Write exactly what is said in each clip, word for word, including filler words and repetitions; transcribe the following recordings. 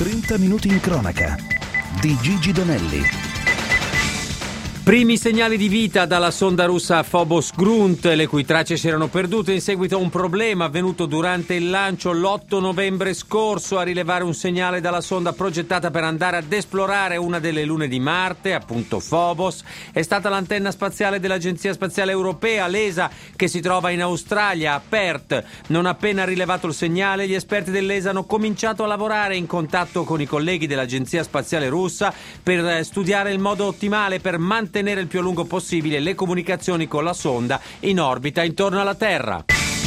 trenta minuti in cronaca di Gigi Donelli. Primi segnali di vita dalla sonda russa Phobos Grunt, le cui tracce si erano perdute in seguito a un problema avvenuto durante il lancio l'otto novembre scorso. A rilevare un segnale dalla sonda progettata per andare ad esplorare una delle lune di Marte, appunto Phobos, è stata l'antenna spaziale dell'Agenzia Spaziale Europea, l'E S A, che si trova in Australia, a Perth. Non appena rilevato il segnale, gli esperti dell'E S A hanno cominciato a lavorare in contatto con i colleghi dell'Agenzia Spaziale Russa per studiare il modo ottimale per mantenere tenere il più a lungo possibile le comunicazioni con la sonda in orbita intorno alla Terra.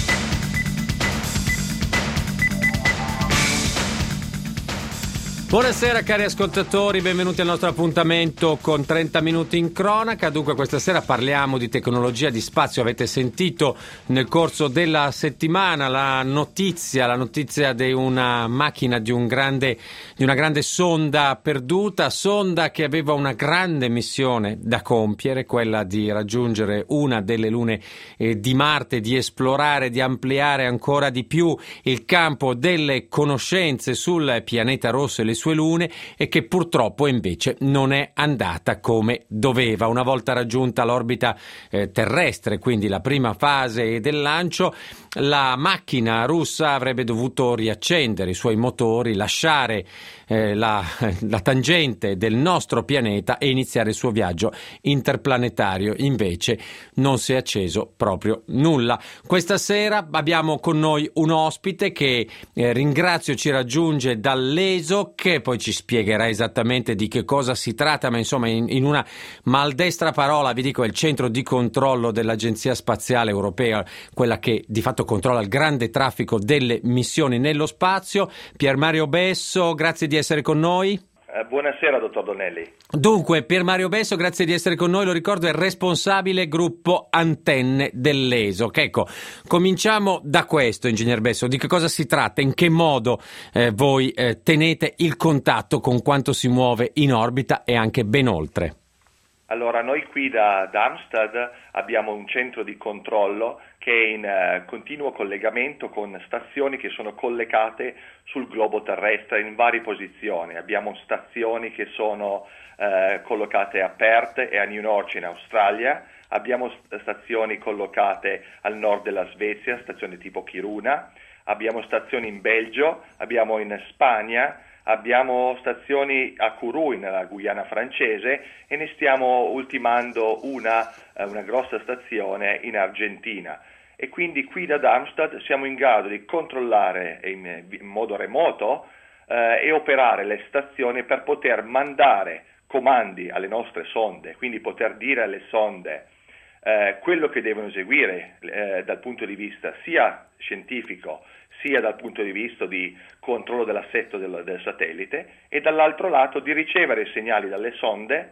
Buonasera cari ascoltatori, benvenuti al nostro appuntamento con trenta minuti in cronaca. Dunque questa sera parliamo di tecnologia di spazio. Avete sentito nel corso della settimana la notizia, la notizia di una macchina, di un grande, di una grande sonda perduta, sonda che aveva una grande missione da compiere, quella di raggiungere una delle lune eh, di Marte, di esplorare, di ampliare ancora di più il campo delle conoscenze sul pianeta rosso e le sue lune, e che purtroppo invece non è andata come doveva. Una volta raggiunta l'orbita eh, terrestre, quindi la prima fase del lancio, la macchina russa avrebbe dovuto riaccendere i suoi motori, lasciare eh, la, la tangente del nostro pianeta e iniziare il suo viaggio interplanetario. Invece non si è acceso proprio nulla. Questa sera abbiamo con noi un ospite che eh, ringrazio ci raggiunge dall'E S O, che poi ci spiegherà esattamente di che cosa si tratta, ma insomma in, in una maldestra parola vi dico è il centro di controllo dell'Agenzia Spaziale Europea, quella che di fatto controlla il grande traffico delle missioni nello spazio. Pier Mario Besso, grazie di essere con noi. Eh, buonasera dottor Donelli. Dunque, Pier Mario Besso, grazie di essere con noi, lo ricordo, è responsabile gruppo antenne dell'E S O. Ecco, cominciamo da questo, ingegner Besso, di che cosa si tratta, in che modo eh, voi eh, tenete il contatto con quanto si muove in orbita e anche ben oltre? Allora, noi qui da Darmstadt abbiamo un centro di controllo che è in uh, continuo collegamento con stazioni che sono collegate sul globo terrestre in varie posizioni. Abbiamo stazioni che sono uh, collocate a Perth e a New Norwich in Australia, abbiamo st- stazioni collocate al nord della Svezia, stazioni tipo Kiruna, abbiamo stazioni in Belgio, abbiamo in Spagna, abbiamo stazioni a Kourou nella Guyana francese e ne stiamo ultimando una, una grossa stazione in Argentina. E quindi qui da Darmstadt siamo in grado di controllare in, in modo remoto eh, e operare le stazioni per poter mandare comandi alle nostre sonde, quindi poter dire alle sonde eh, quello che devono eseguire eh, dal punto di vista sia scientifico sia dal punto di vista di controllo dell'assetto del, del satellite, e dall'altro lato di ricevere i segnali dalle sonde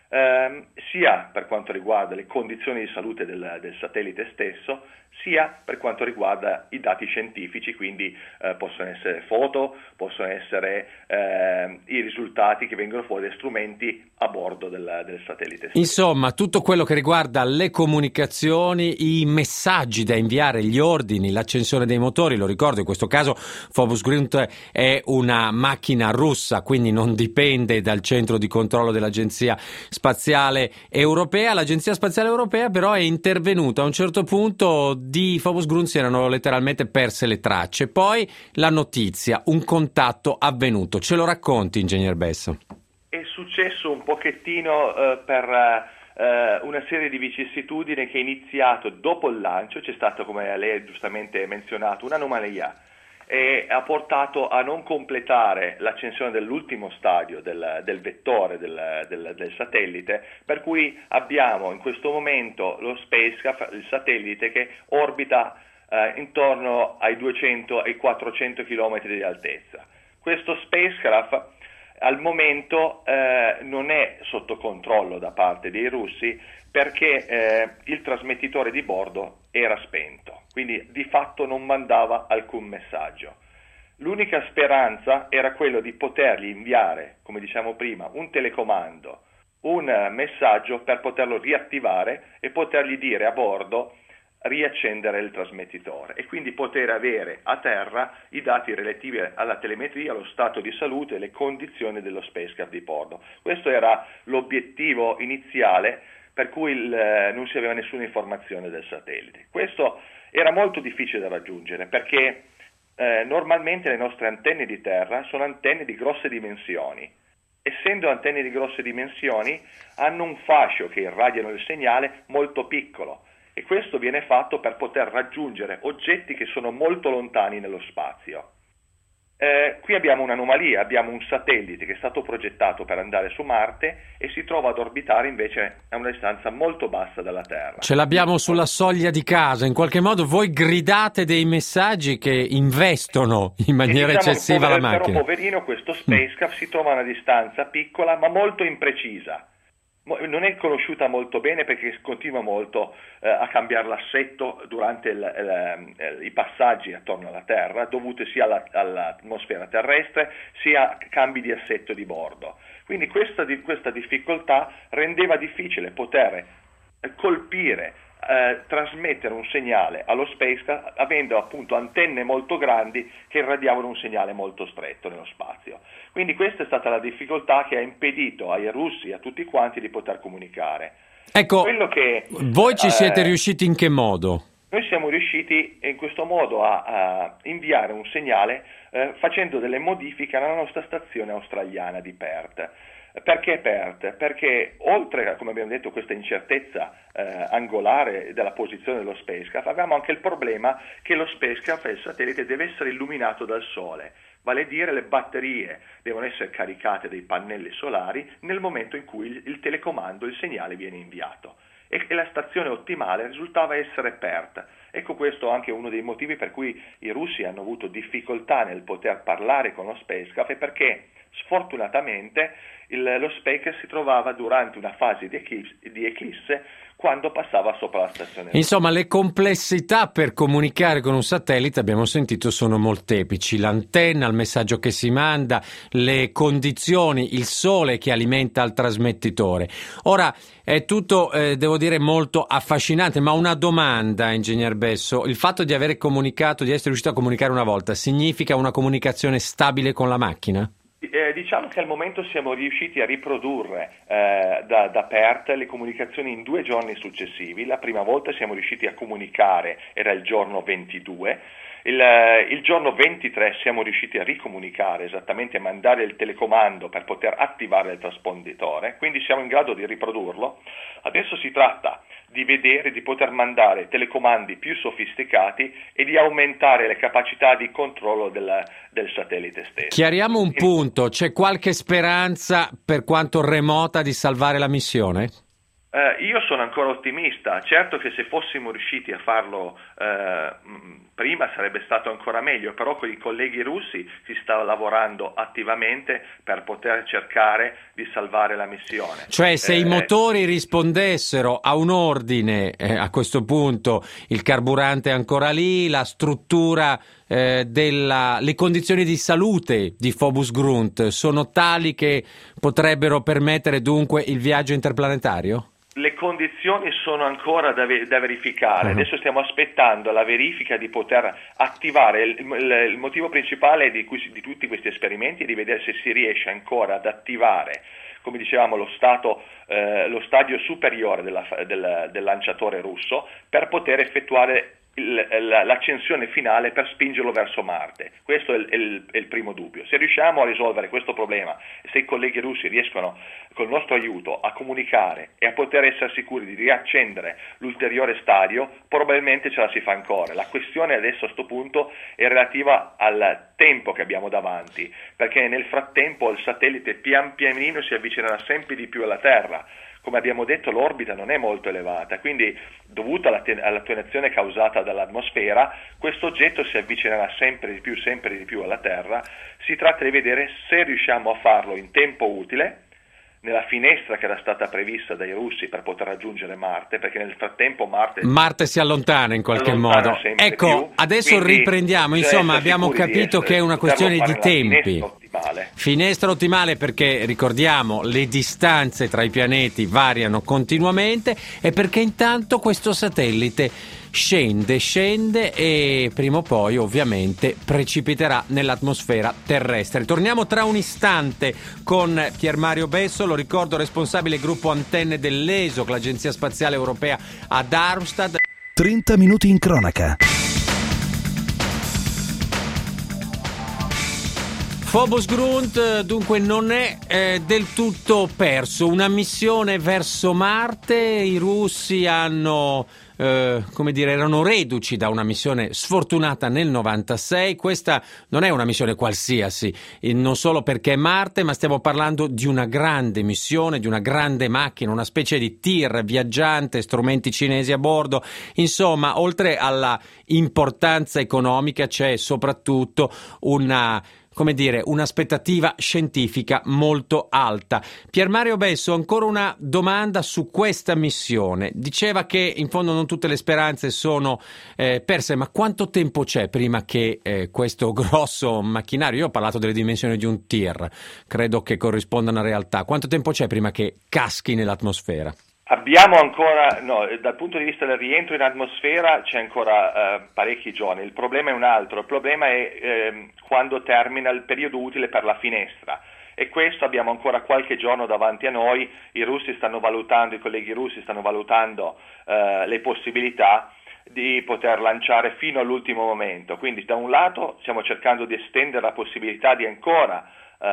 ehm, sia per quanto riguarda le condizioni di salute del, del satellite stesso, sia per quanto riguarda i dati scientifici, quindi eh, possono essere foto, possono essere eh, i risultati che vengono fuori da strumenti a bordo del, del satellite stesso. Insomma, tutto quello che riguarda le comunicazioni, i messaggi da inviare, gli ordini, l'accensione dei motori. Lo ricordo, in questo caso Phobos Grunt è una macchina russa, quindi non dipende dal centro di controllo dell'Agenzia Spaziale Europea. L'Agenzia Spaziale Europea però è intervenuta a un certo punto. Di Phobos Grunt si erano letteralmente perse le tracce. Poi la notizia, un contatto avvenuto. Ce lo racconti, ingegner Besso? È successo un pochettino uh, per uh, una serie di vicissitudini che è iniziato dopo il lancio. C'è stata, come lei ha giustamente menzionato, un'anomalia e ha portato a non completare l'accensione dell'ultimo stadio del, del vettore del, del, del satellite, per cui abbiamo in questo momento lo spacecraft, il satellite, che orbita eh, intorno ai duecento ai quattrocento chilometri di altezza. Questo spacecraft al momento eh, non è sotto controllo da parte dei russi, perché eh, il trasmettitore di bordo era spento, quindi di fatto non mandava alcun messaggio. L'unica speranza era quello di potergli inviare, come diciamo prima, un telecomando, un messaggio per poterlo riattivare e potergli dire a bordo riaccendere il trasmettitore e quindi poter avere a terra i dati relativi alla telemetria, allo stato di salute e le condizioni dello spacecraft di bordo. Questo era l'obiettivo iniziale per cui il, eh, non si aveva nessuna informazione del satellite. Questo era molto difficile da raggiungere perché eh, normalmente le nostre antenne di terra sono antenne di grosse dimensioni. Essendo antenne di grosse dimensioni, hanno un fascio che irradiano il segnale molto piccolo e questo viene fatto per poter raggiungere oggetti che sono molto lontani nello spazio. Eh, qui abbiamo un'anomalia, abbiamo un satellite che è stato progettato per andare su Marte e si trova ad orbitare invece a una distanza molto bassa dalla Terra. Ce l'abbiamo sulla soglia di casa, in qualche modo voi gridate dei messaggi che investono in maniera diciamo, eccessiva pover, la macchina. Però poverino questo spacecraft mm. si trova a una distanza piccola ma molto imprecisa. Non è conosciuta molto bene perché continua molto eh, a cambiare l'assetto durante il, il, i passaggi attorno alla Terra, dovuti sia alla, all'atmosfera terrestre sia a cambi di assetto di bordo. Quindi questa, questa difficoltà rendeva difficile poter colpire, eh, trasmettere un segnale allo spacecraft avendo appunto antenne molto grandi che irradiavano un segnale molto stretto nello spazio. Quindi questa è stata la difficoltà che ha impedito ai russi e a tutti quanti di poter comunicare. Ecco, Quello che, voi ci siete eh, riusciti in che modo? Noi siamo riusciti in questo modo a, a inviare un segnale eh, facendo delle modifiche alla nostra stazione australiana di Perth. Perché Perth? Perché oltre a, come abbiamo detto, questa incertezza eh, angolare della posizione dello spacecraft, avevamo anche il problema che lo spacecraft e il satellite deve essere illuminato dal Sole, vale a dire le batterie devono essere caricate dai pannelli solari nel momento in cui il, il telecomando, il segnale viene inviato. E, e la stazione ottimale risultava essere Perth. Ecco questo anche uno dei motivi per cui i russi hanno avuto difficoltà nel poter parlare con lo spacecraft, e perché sfortunatamente il, lo spacecraft si trovava durante una fase di eclisse, di eclisse quando passava sopra la stazione. Insomma, le complessità per comunicare con un satellite, abbiamo sentito, sono molteplici. L'antenna, il messaggio che si manda, le condizioni, il sole che alimenta il trasmettitore. Ora, è tutto, eh, devo dire, molto affascinante, ma una domanda, ingegner Besso. Il fatto di aver comunicato, di essere riuscito a comunicare una volta, significa una comunicazione stabile con la macchina? Eh, diciamo che al momento siamo riusciti a riprodurre eh, da, da Perth le comunicazioni in due giorni successivi. La prima volta siamo riusciti a comunicare, era il giorno ventidue, il, il giorno ventitré siamo riusciti a ricomunicare, esattamente a mandare il telecomando per poter attivare il trasponditore, quindi siamo in grado di riprodurlo. Adesso si tratta di vedere, di poter mandare telecomandi più sofisticati e di aumentare le capacità di controllo del, del satellite stesso. Chiariamo un punto, c'è qualche speranza, per quanto remota, di salvare la missione? Eh, io sono ancora ottimista, certo che se fossimo riusciti a farlo eh, prima sarebbe stato ancora meglio, però con i colleghi russi si sta lavorando attivamente per poter cercare di salvare la missione. Cioè se eh, i motori rispondessero a un ordine, eh, a questo punto il carburante è ancora lì, la struttura, eh, della, le condizioni di salute di Phobos Grunt sono tali che potrebbero permettere dunque il viaggio interplanetario? Le condizioni sono ancora da, ve- da verificare, uh-huh. Adesso stiamo aspettando la verifica di poter attivare, il, il, il motivo principale di, cui, di tutti questi esperimenti è di vedere se si riesce ancora ad attivare, come dicevamo, lo, stato, eh, lo stadio superiore della, del, del lanciatore russo per poter effettuare l'accensione finale per spingerlo verso Marte. Questo è il, è, il, è il primo dubbio. Se riusciamo a risolvere questo problema, se i colleghi russi riescono col nostro aiuto a comunicare e a poter essere sicuri di riaccendere l'ulteriore stadio, probabilmente ce la si fa ancora. La questione adesso a sto punto è relativa al tempo che abbiamo davanti, perché nel frattempo il satellite pian pianino si avvicinerà sempre di più alla Terra. Come abbiamo detto, l'orbita non è molto elevata, quindi dovuta all'attenuazione causata dall'atmosfera, questo oggetto si avvicinerà sempre di più, sempre di più alla Terra. Si tratta di vedere se riusciamo a farlo in tempo utile, nella finestra che era stata prevista dai russi per poter raggiungere Marte, perché nel frattempo Marte, Marte si allontana in qualche modo. Ecco, più, adesso riprendiamo, insomma abbiamo capito che è una questione di tempi. Finestra ottimale. Finestra ottimale perché, ricordiamo, le distanze tra i pianeti variano continuamente e perché intanto questo satellite scende, scende e prima o poi ovviamente precipiterà nell'atmosfera terrestre. Torniamo tra un istante con Pier Mario Besso, lo ricordo responsabile gruppo antenne dell'E S O C, l'Agenzia Spaziale Europea a Darmstadt. trenta minuti in cronaca. Phobos Grunt dunque non è eh, del tutto perso. Una missione verso Marte, i russi hanno eh, come dire erano reduci da una missione sfortunata nel novantasei. Questa non è una missione qualsiasi, eh, non solo perché è Marte, ma stiamo parlando di una grande missione, di una grande macchina, una specie di tir viaggiante, strumenti cinesi a bordo. Insomma, oltre alla importanza economica c'è soprattutto una come dire, un'aspettativa scientifica molto alta. Pier Mario Besso, ancora una domanda su questa missione. Diceva che in fondo non tutte le speranze sono eh, perse, ma quanto tempo c'è prima che eh, questo grosso macchinario, io ho parlato delle dimensioni di un tir, credo che corrisponda a una realtà, quanto tempo c'è prima che caschi nell'atmosfera? Abbiamo ancora, no, dal punto di vista del rientro in atmosfera c'è ancora eh, parecchi giorni. Il problema è un altro, il problema è eh, quando termina il periodo utile per la finestra, e questo abbiamo ancora qualche giorno davanti a noi. I russi stanno valutando, i colleghi russi stanno valutando eh, le possibilità di poter lanciare fino all'ultimo momento. Quindi da un lato stiamo cercando di estendere la possibilità di ancora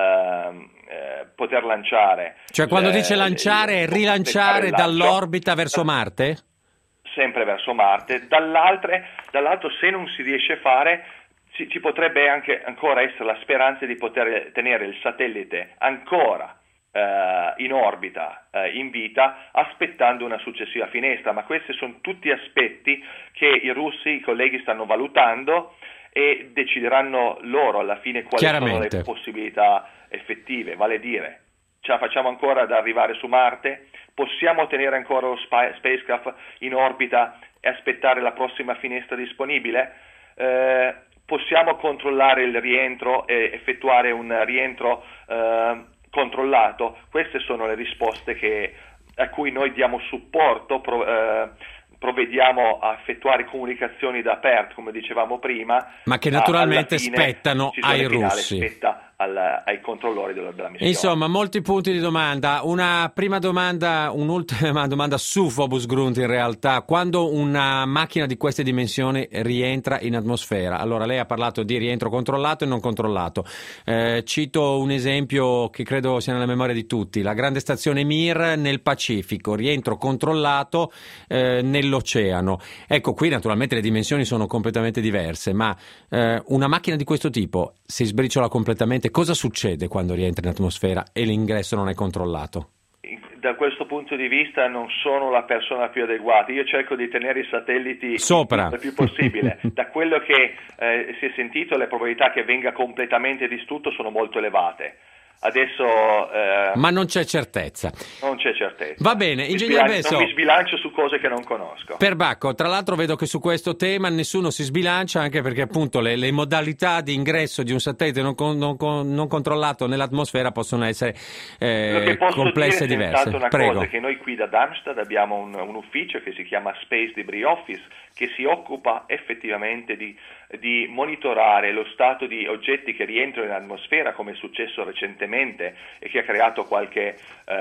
Uh, eh, poter lanciare, cioè quando le, dice lanciare è rilanciare dall'orbita verso Marte? Sempre verso Marte. Dall'altro, dall'altro se non si riesce a fare, ci, ci potrebbe anche ancora essere la speranza di poter tenere il satellite ancora uh, in orbita, uh, in vita, aspettando una successiva finestra. Ma questi sono tutti aspetti che i russi, i colleghi, stanno valutando e decideranno loro alla fine quali sono le possibilità effettive, vale a dire, ce la facciamo ancora ad arrivare su Marte, possiamo tenere ancora lo spa- spacecraft in orbita e aspettare la prossima finestra disponibile, eh, possiamo controllare il rientro e effettuare un rientro eh, controllato. Queste sono le risposte che, a cui noi diamo supporto, pro, eh, provvediamo a effettuare comunicazioni da aperto, come dicevamo prima, ma che naturalmente fine, spettano ai russi, spetta al, ai controllori della, della missione. Insomma, molti punti di domanda. Una prima domanda, un'ultima domanda su Phobos Grunt in realtà. Quando una macchina di queste dimensioni rientra in atmosfera, allora lei ha parlato di rientro controllato e non controllato. Eh, cito un esempio che credo sia nella memoria di tutti: la grande stazione Mir nel Pacifico, rientro controllato eh, nell'oceano. Ecco, qui naturalmente le dimensioni sono completamente diverse, ma eh, una macchina di questo tipo si sbriciola completamente. Cosa succede quando rientra in atmosfera e l'ingresso non è controllato? Da questo punto di vista non sono la persona più adeguata. Io cerco di tenere i satelliti sopra il più possibile. Da quello che eh, si è sentito, le probabilità che venga completamente distrutto sono molto elevate. Adesso eh, ma non c'è certezza. Non c'è certezza. Va bene, ingegnere Besso. Non mi sbilancio su cose che non conosco. Perbacco, tra l'altro vedo che su questo tema nessuno si sbilancia, anche perché appunto le, le modalità di ingresso di un satellite non, con, non, con, non controllato nell'atmosfera possono essere eh, complesse e diverse. Una Prego. cosa è che noi qui da Darmstadt abbiamo un, un ufficio che si chiama Space Debris Office, che si occupa effettivamente di, di monitorare lo stato di oggetti che rientrano in atmosfera, come è successo recentemente e che ha creato qualche,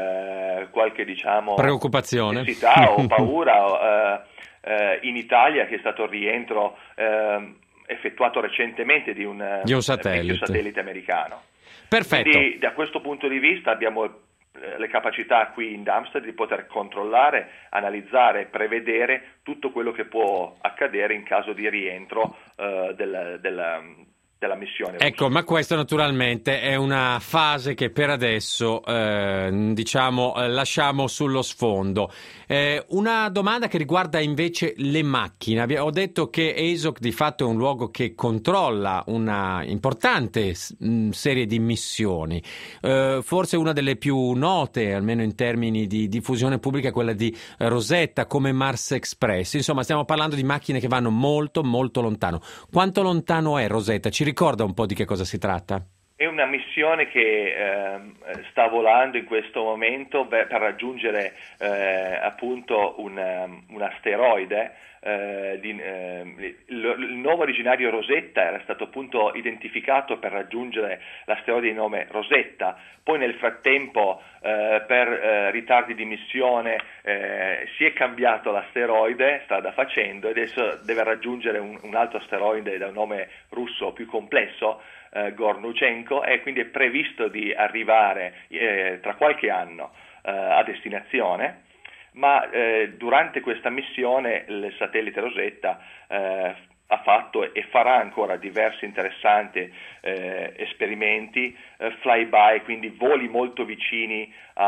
eh, qualche diciamo, preoccupazione, necessità o paura eh, eh, in Italia, che è stato il rientro eh, effettuato recentemente di un, di un satellite. satellite americano. Perfetto. Quindi da questo punto di vista abbiamo le capacità qui in Darmstadt di poter controllare, analizzare, prevedere tutto quello che può accadere in caso di rientro uh, del, del, della missione. Ecco, ma questo naturalmente è una fase che per adesso eh, diciamo eh, lasciamo sullo sfondo. Eh, una domanda che riguarda invece le macchine. Ho detto che E S O C di fatto è un luogo che controlla una importante mh, serie di missioni. Eh, forse una delle più note, almeno in termini di diffusione pubblica, è quella di Rosetta, come Mars Express. Insomma, stiamo parlando di macchine che vanno molto molto lontano. Quanto lontano è Rosetta? Ci ricorda un po' di che cosa si tratta? È una missione che eh, sta volando in questo momento per, per raggiungere eh, appunto un, um, un asteroide. Eh, di, eh, il, il nuovo originario Rosetta era stato appunto identificato per raggiungere l'asteroide di nome Rosetta, poi nel frattempo eh, per eh, ritardi di missione eh, si è cambiato l'asteroide strada facendo e adesso deve raggiungere un, un altro asteroide dal nome russo più complesso, eh, Gornuchenko, e quindi è previsto di arrivare eh, tra qualche anno eh, a destinazione. Ma eh, durante questa missione il satellite Rosetta eh, ha fatto e farà ancora diversi interessanti eh, esperimenti, eh, flyby, quindi voli molto vicini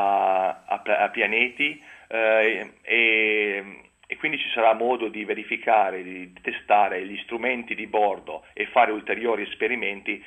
a, a, a pianeti eh, e, e quindi ci sarà modo di verificare, di testare gli strumenti di bordo e fare ulteriori esperimenti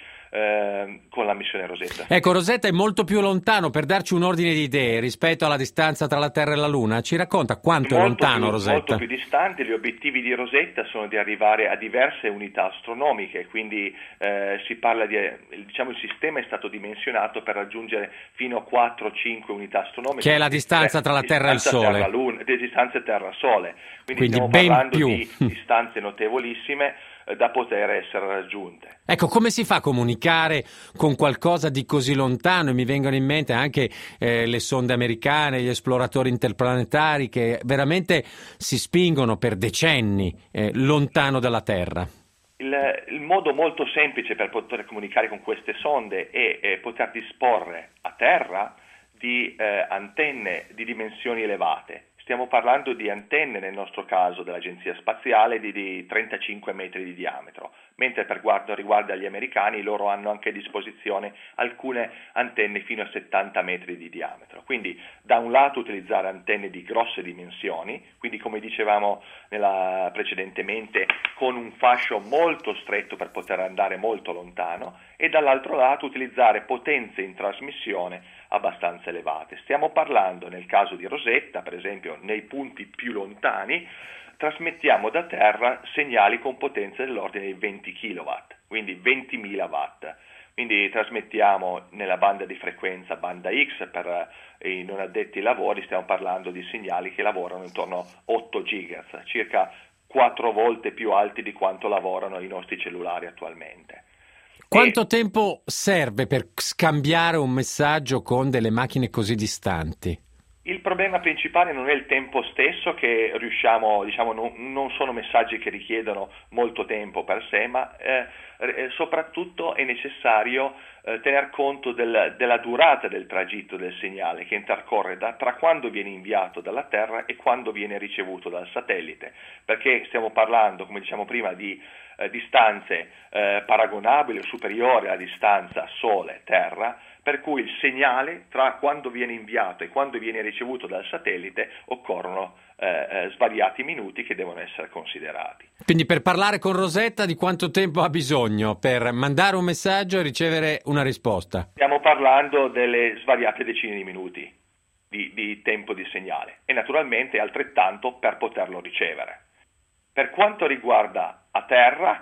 Eh, con la missione Rosetta. Ecco, Rosetta è molto più lontano, per darci un ordine di idee rispetto alla distanza tra la Terra e la Luna. Ci racconta quanto molto è lontano più, Rosetta? Molto più distante. Gli obiettivi di Rosetta sono di arrivare a diverse unità astronomiche, quindi eh, si parla di, diciamo, il sistema è stato dimensionato per raggiungere fino a quattro cinque unità astronomiche, che è la distanza tra la Terra e il Sole, Terra-Luna, di distanze Terra-Sole, quindi, quindi stiamo ben parlando più di distanze notevolissime eh, da poter essere raggiunte. Ecco, come si fa a comunicare con qualcosa di così lontano? E mi vengono in mente anche eh, le sonde americane, gli esploratori interplanetari che veramente si spingono per decenni eh, lontano dalla Terra. Il, il modo molto semplice per poter comunicare con queste sonde è, è poter disporre a terra di eh, antenne di dimensioni elevate. Stiamo parlando di antenne, nel nostro caso dell'Agenzia Spaziale, di, di trentacinque metri di diametro, mentre per quanto riguarda gli americani loro hanno anche a disposizione alcune antenne fino a settanta metri di diametro. Quindi da un lato utilizzare antenne di grosse dimensioni, quindi come dicevamo nella, precedentemente, con un fascio molto stretto per poter andare molto lontano, e dall'altro lato utilizzare potenze in trasmissione abbastanza elevate. Stiamo parlando, nel caso di Rosetta, per esempio, nei punti più lontani, trasmettiamo da terra segnali con potenze dell'ordine di venti chilowatt, quindi ventimila watt. Quindi trasmettiamo nella banda di frequenza banda X, per i non addetti ai lavori stiamo parlando di segnali che lavorano intorno a otto gigahertz, circa quattro volte più alti di quanto lavorano i nostri cellulari attualmente. Quanto E tempo serve per scambiare un messaggio con delle macchine così distanti? il problema principale non è il tempo stesso, che riusciamo, diciamo, non, non sono messaggi che richiedono molto tempo per sé, ma eh, eh, soprattutto è necessario eh, tener conto del, della durata del tragitto del segnale che intercorre da, tra quando viene inviato dalla Terra e quando viene ricevuto dal satellite, perché stiamo parlando, come diciamo prima, di eh, distanze eh, paragonabili o superiori alla distanza Sole-Terra, per cui il segnale tra quando viene inviato e quando viene ricevuto dal satellite occorrono eh, eh, svariati minuti che devono essere considerati. Quindi per parlare con Rosetta di quanto tempo ha bisogno per mandare un messaggio e ricevere una risposta? Stiamo parlando delle svariate decine di minuti di, di tempo di segnale e naturalmente altrettanto per poterlo ricevere. Per quanto riguarda a terra,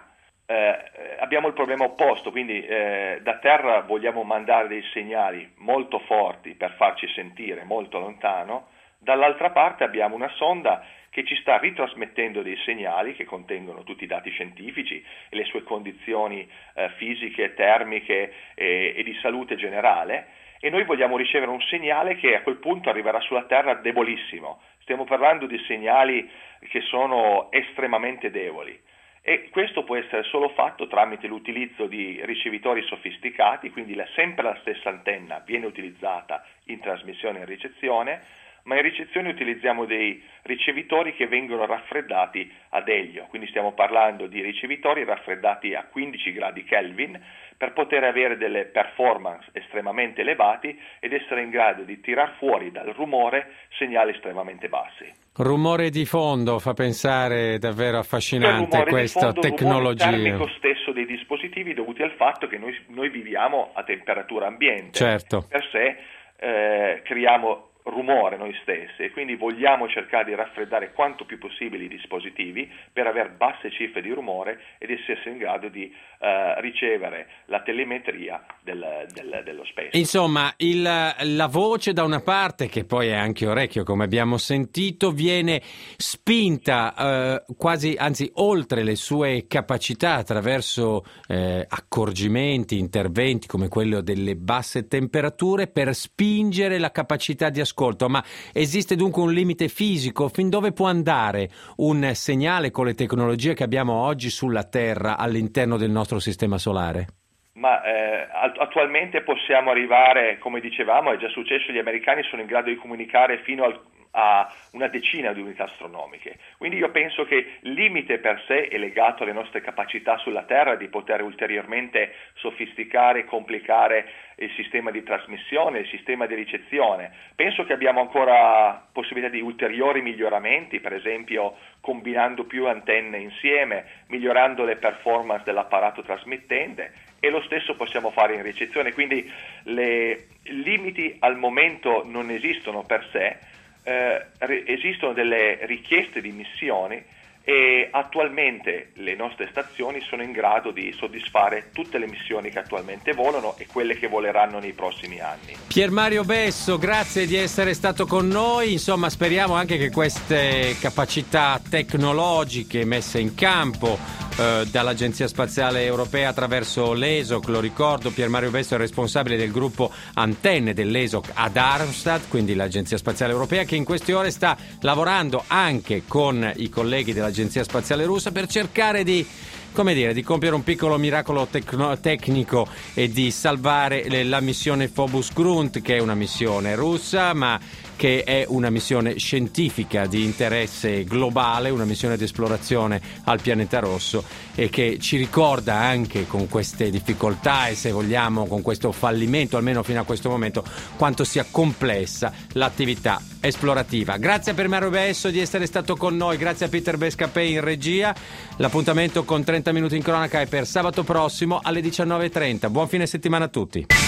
Eh, abbiamo il problema opposto, quindi eh, da terra vogliamo mandare dei segnali molto forti per farci sentire molto lontano, dall'altra parte abbiamo una sonda che ci sta ritrasmettendo dei segnali che contengono tutti i dati scientifici e le sue condizioni eh, fisiche, termiche e, e di salute generale, e noi vogliamo ricevere un segnale che a quel punto arriverà sulla Terra debolissimo. Stiamo parlando di segnali che sono estremamente deboli. E questo può essere solo fatto tramite l'utilizzo di ricevitori sofisticati, quindi la, sempre la stessa antenna viene utilizzata in trasmissione e in ricezione, ma in ricezione utilizziamo dei ricevitori che vengono raffreddati ad elio, quindi stiamo parlando di ricevitori raffreddati a quindici gradi Kelvin per poter avere delle performance estremamente elevati ed essere in grado di tirar fuori dal rumore segnali estremamente bassi. Rumore di fondo fa pensare, davvero affascinante questa fondo, tecnologia. Il rumore termico stesso dei dispositivi dovuti al fatto che noi, noi viviamo a temperatura ambiente. Certo. Per sé eh, creiamo rumore noi stessi e quindi vogliamo cercare di raffreddare quanto più possibile i dispositivi per avere basse cifre di rumore ed essere in grado di uh, ricevere la telemetria del, del, dello space. Insomma, il, la voce da una parte, che poi è anche orecchio come abbiamo sentito, viene spinta eh, quasi, anzi oltre le sue capacità attraverso eh, accorgimenti, interventi come quello delle basse temperature per spingere la capacità di ascolto. Ma esiste dunque un limite fisico? Fin dove può andare un segnale con le tecnologie che abbiamo oggi sulla Terra all'interno del nostro sistema solare? Ma eh, attualmente possiamo arrivare, come dicevamo, è già successo, gli americani sono in grado di comunicare fino al, a una decina di unità astronomiche. Quindi io penso che il limite per sé è legato alle nostre capacità sulla Terra di poter ulteriormente sofisticare e complicare il sistema di trasmissione, il sistema di ricezione. Penso che abbiamo ancora possibilità di ulteriori miglioramenti, per esempio combinando più antenne insieme, migliorando le performance dell'apparato trasmittente, e lo stesso possiamo fare in ricezione. Quindi le limiti al momento non esistono per sé, eh, esistono delle richieste di missioni e attualmente le nostre stazioni sono in grado di soddisfare tutte le missioni che attualmente volano e quelle che voleranno nei prossimi anni. Pier Mario Besso, grazie di essere stato con noi. Insomma, speriamo anche che queste capacità tecnologiche messe in campo eh, dall'Agenzia Spaziale Europea attraverso l'E S O C, lo ricordo, Pier Mario Besso è responsabile del gruppo antenne dell'E S O C a Darmstadt, quindi l'Agenzia Spaziale Europea, che in queste ore sta lavorando anche con i colleghi dell'Agenzia Spaziale Russa per cercare di, come dire, di compiere un piccolo miracolo tecno- tecnico e di salvare le, la missione Phobos Grunt, che è una missione russa ma che è una missione scientifica di interesse globale, una missione di esplorazione al pianeta rosso, e che ci ricorda anche con queste difficoltà e, se vogliamo, con questo fallimento, almeno fino a questo momento, quanto sia complessa l'attività esplorativa. Grazie a Pier Mario Besso di essere stato con noi, grazie a Peter Bescapè in regia. L'appuntamento con trenta minuti in cronaca è per sabato prossimo alle diciannove e trenta. Buon fine settimana a tutti.